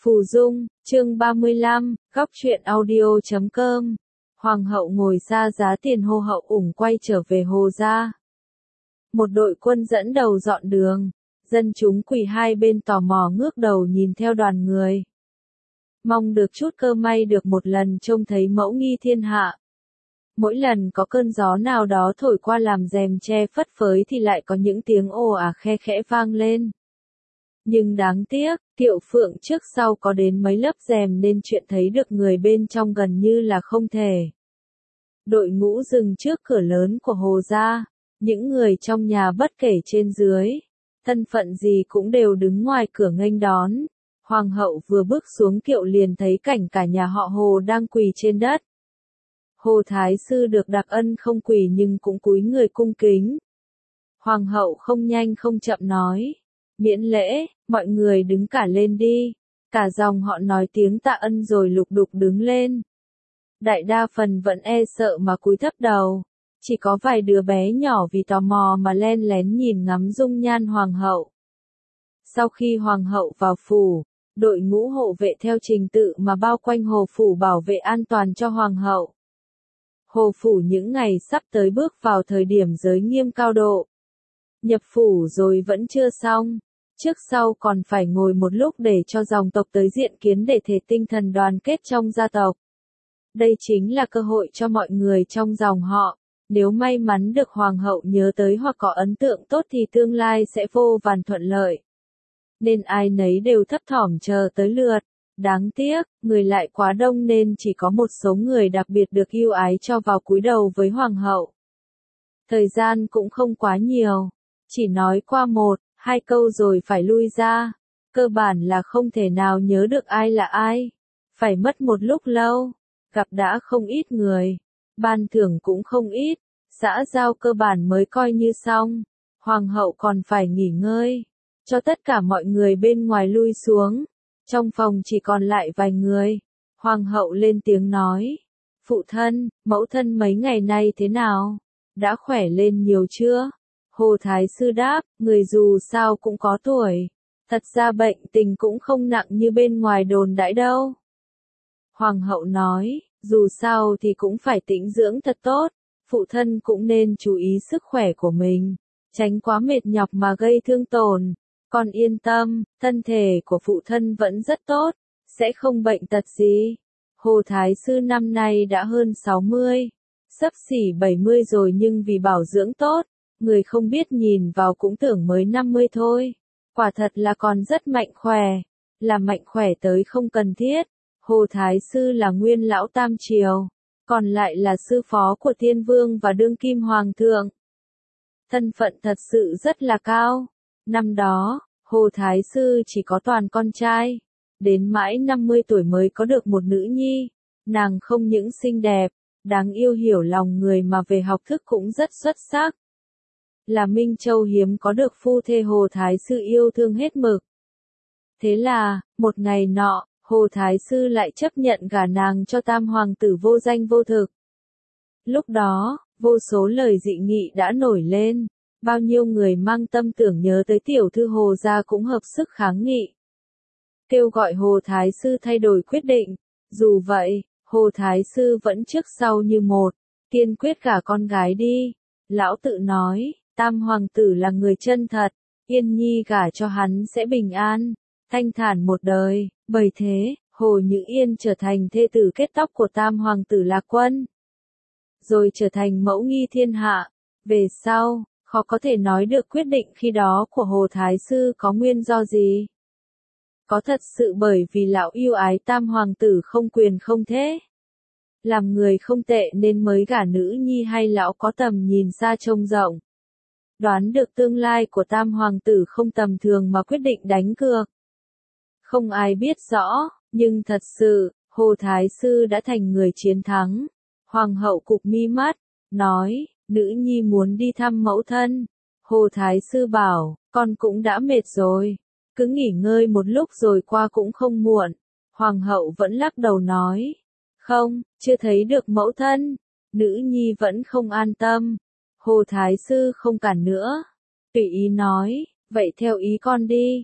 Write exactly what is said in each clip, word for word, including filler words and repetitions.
Phù Dung, chương ba mươi lăm, góc truyện audio chấm com. Hoàng hậu ngồi xa giá tiền hô hậu ủng quay trở về Hồ gia. Một đội quân dẫn đầu dọn đường, dân chúng quỳ hai bên tò mò ngước đầu nhìn theo đoàn người. Mong được chút cơ may được một lần trông thấy mẫu nghi thiên hạ. Mỗi lần có cơn gió nào đó thổi qua làm rèm che phất phới thì lại có những tiếng ồ ả khe khẽ vang lên. Nhưng đáng tiếc, Tiệu Phượng trước sau có đến mấy lớp rèm nên chuyện thấy được người bên trong gần như là không thể. Đội ngũ dừng trước cửa lớn của Hồ gia, những người trong nhà bất kể trên dưới, thân phận gì cũng đều đứng ngoài cửa nghênh đón. Hoàng hậu vừa bước xuống kiệu liền thấy cảnh cả nhà họ Hồ đang quỳ trên đất. Hồ Thái sư được đặc ân không quỳ nhưng cũng cúi người cung kính. Hoàng hậu không nhanh không chậm nói, miễn lễ, mọi người đứng cả lên đi. Cả dòng họ nói tiếng tạ ân rồi lục đục đứng lên. Đại đa phần vẫn e sợ mà cúi thấp đầu. Chỉ có vài đứa bé nhỏ vì tò mò mà len lén nhìn ngắm dung nhan hoàng hậu. Sau khi hoàng hậu vào phủ, đội ngũ hộ vệ theo trình tự mà bao quanh hồ phủ bảo vệ an toàn cho hoàng hậu. Hồ phủ những ngày sắp tới bước vào thời điểm giới nghiêm cao độ. Nhập phủ rồi vẫn chưa xong. Trước sau còn phải ngồi một lúc để cho dòng tộc tới diện kiến để thể tinh thần đoàn kết trong gia tộc. Đây chính là cơ hội cho mọi người trong dòng họ. Nếu may mắn được hoàng hậu nhớ tới hoặc có ấn tượng tốt thì tương lai sẽ vô vàn thuận lợi. Nên ai nấy đều thấp thỏm chờ tới lượt. Đáng tiếc, người lại quá đông nên chỉ có một số người đặc biệt được ưu ái cho vào cúi đầu với hoàng hậu. Thời gian cũng không quá nhiều. Chỉ nói qua một, hai câu rồi phải lui ra. Cơ bản là không thể nào nhớ được ai là ai. Phải mất một lúc lâu. Gặp đã không ít người. Ban thưởng cũng không ít. Xã giao cơ bản mới coi như xong. Hoàng hậu còn phải nghỉ ngơi. Cho tất cả mọi người bên ngoài lui xuống. Trong phòng chỉ còn lại vài người. Hoàng hậu lên tiếng nói. Phụ thân, mẫu thân mấy ngày nay thế nào? Đã khỏe lên nhiều chưa? Hồ Thái sư đáp, người dù sao cũng có tuổi. Thật ra bệnh tình cũng không nặng như bên ngoài đồn đãi đâu. Hoàng hậu nói, dù sao thì cũng phải tĩnh dưỡng thật tốt. Phụ thân cũng nên chú ý sức khỏe của mình. Tránh quá mệt nhọc mà gây thương tổn. Con yên tâm, thân thể của phụ thân vẫn rất tốt. Sẽ không bệnh tật gì. Hồ Thái sư năm nay đã hơn sáu mươi. Xấp xỉ bảy mươi rồi nhưng vì bảo dưỡng tốt. Người không biết nhìn vào cũng tưởng mới năm mươi thôi. Quả thật là còn rất mạnh khỏe. Là mạnh khỏe tới không cần thiết. Hồ Thái sư là nguyên lão tam triều. Còn lại là sư phó của thiên vương và đương kim hoàng thượng. Thân phận thật sự rất là cao. Năm đó, Hồ Thái sư chỉ có toàn con trai. Đến mãi năm mươi tuổi mới có được một nữ nhi. Nàng không những xinh đẹp, đáng yêu hiểu lòng người mà về học thức cũng rất xuất sắc. Là Minh Châu hiếm có được phu thê Hồ Thái sư yêu thương hết mực. Thế là, một ngày nọ, Hồ Thái sư lại chấp nhận gả nàng cho tam hoàng tử vô danh vô thực. Lúc đó, vô số lời dị nghị đã nổi lên. Bao nhiêu người mang tâm tưởng nhớ tới tiểu thư Hồ gia cũng hợp sức kháng nghị. Kêu gọi Hồ Thái sư thay đổi quyết định. Dù vậy, Hồ Thái sư vẫn trước sau như một. Kiên quyết gả con gái đi. Lão tự nói, tam hoàng tử là người chân thật. Yên nhi gả cho hắn sẽ bình an, thanh thản một đời. Bởi thế, Hồ Nhữ Yên trở thành thê tử kết tóc của tam hoàng tử Lạc Quân. Rồi trở thành mẫu nghi thiên hạ. Về sau, khó có thể nói được quyết định khi đó của Hồ Thái sư có nguyên do gì. Có thật sự bởi vì lão yêu ái tam hoàng tử không quyền không thế. Làm người không tệ nên mới gả nữ nhi hay lão có tầm nhìn xa trông rộng. Đoán được tương lai của tam hoàng tử không tầm thường mà quyết định đánh cược. Không ai biết rõ, nhưng thật sự, Hồ Thái sư đã thành người chiến thắng. Hoàng hậu cụp mi mắt, nói, nữ nhi muốn đi thăm mẫu thân. Hồ Thái sư bảo, con cũng đã mệt rồi. Cứ nghỉ ngơi một lúc rồi qua cũng không muộn. Hoàng hậu vẫn lắc đầu nói, không, chưa thấy được mẫu thân. Nữ nhi vẫn không an tâm. Hồ Thái sư không cản nữa. Tùy ý nói, vậy theo ý con đi.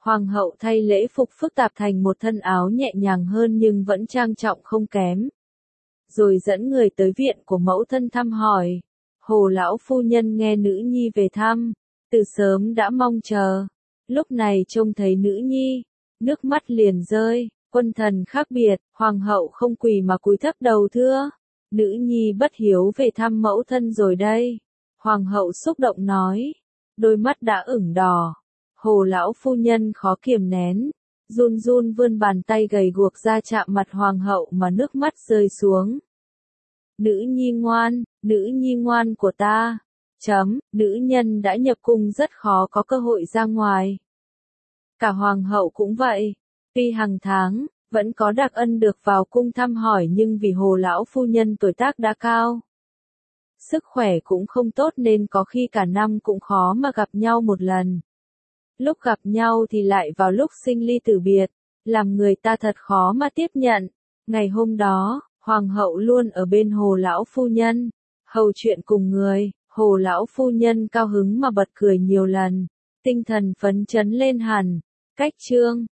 Hoàng hậu thay lễ phục phức tạp thành một thân áo nhẹ nhàng hơn nhưng vẫn trang trọng không kém. Rồi dẫn người tới viện của mẫu thân thăm hỏi. Hồ lão phu nhân nghe nữ nhi về thăm, từ sớm đã mong chờ. Lúc này trông thấy nữ nhi, nước mắt liền rơi, quân thần khác biệt, hoàng hậu không quỳ mà cúi thấp đầu thưa. Nữ nhi bất hiếu về thăm mẫu thân rồi đây. Hoàng hậu xúc động nói, đôi mắt đã ửng đỏ. Hồ lão phu nhân khó kiềm nén, run run vươn bàn tay gầy guộc ra chạm mặt hoàng hậu mà nước mắt rơi xuống. Nữ nhi ngoan, nữ nhi ngoan của ta. Chấm, nữ nhân đã nhập cung rất khó có cơ hội ra ngoài. Cả hoàng hậu cũng vậy. Tuy hàng tháng, vẫn có đặc ân được vào cung thăm hỏi nhưng vì hồ lão phu nhân tuổi tác đã cao. Sức khỏe cũng không tốt nên có khi cả năm cũng khó mà gặp nhau một lần. Lúc gặp nhau thì lại vào lúc sinh ly tử biệt, làm người ta thật khó mà tiếp nhận. Ngày hôm đó, hoàng hậu luôn ở bên hồ lão phu nhân, hầu chuyện cùng người, hồ lão phu nhân cao hứng mà bật cười nhiều lần, tinh thần phấn chấn lên hẳn. Cách chương